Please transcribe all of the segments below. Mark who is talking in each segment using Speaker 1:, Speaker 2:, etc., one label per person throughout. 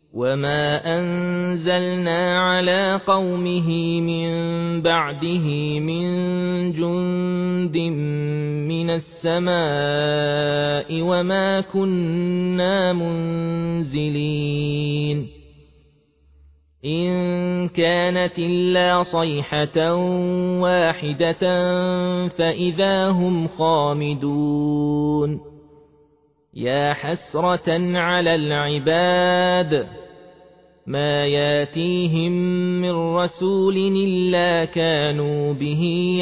Speaker 1: وما أنزلنا على قومه من بعده من جند من السماء وما كنا منزلين إن كانت إلا صيحة واحدة فإذا هم خامدون يا حسرة على العباد ما ياتيهم من رسول إلا كانوا به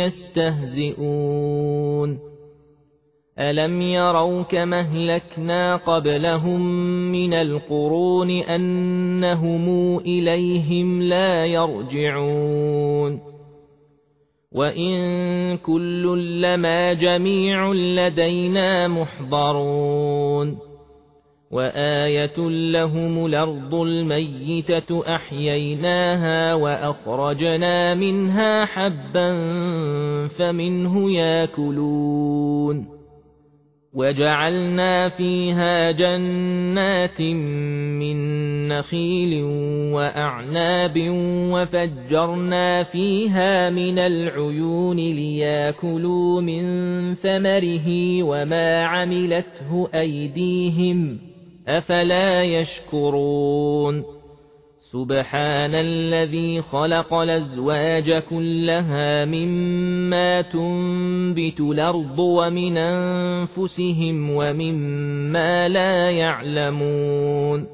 Speaker 1: يستهزئون ألم يروا كما أهلكنا قبلهم من القرون أنهم إليهم لا يرجعون وإن كل لما جميع لدينا محضرون وآية لهم الأرض الميتة أحييناها وأخرجنا منها حبا فمنه يأكلون وجعلنا فيها جنات من نخيل وأعناب وفجرنا فيها من العيون ليأكلوا من ثمره وما عملته أيديهم أفلا يشكرون سبحان الذي خلق الأزواج كلها مما تنبت الأرض ومن أنفسهم ومما لا يعلمون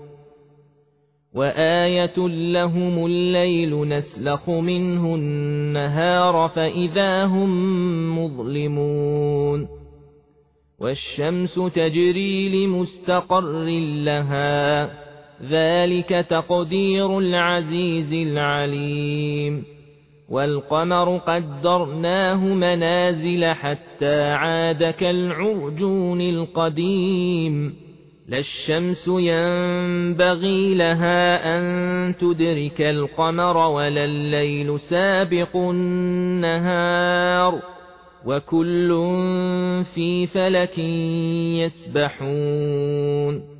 Speaker 1: وآية لهم الليل نسلخ منه النهار فإذا هم مظلمون والشمس تجري لمستقر لها ذلك تقدير العزيز العليم والقمر قدرناه منازل حتى عاد كالعرجون القديم لا الشمس ينبغي لها أن تدرك القمر ولا الليل سابق النهار وكل في فلك يسبحون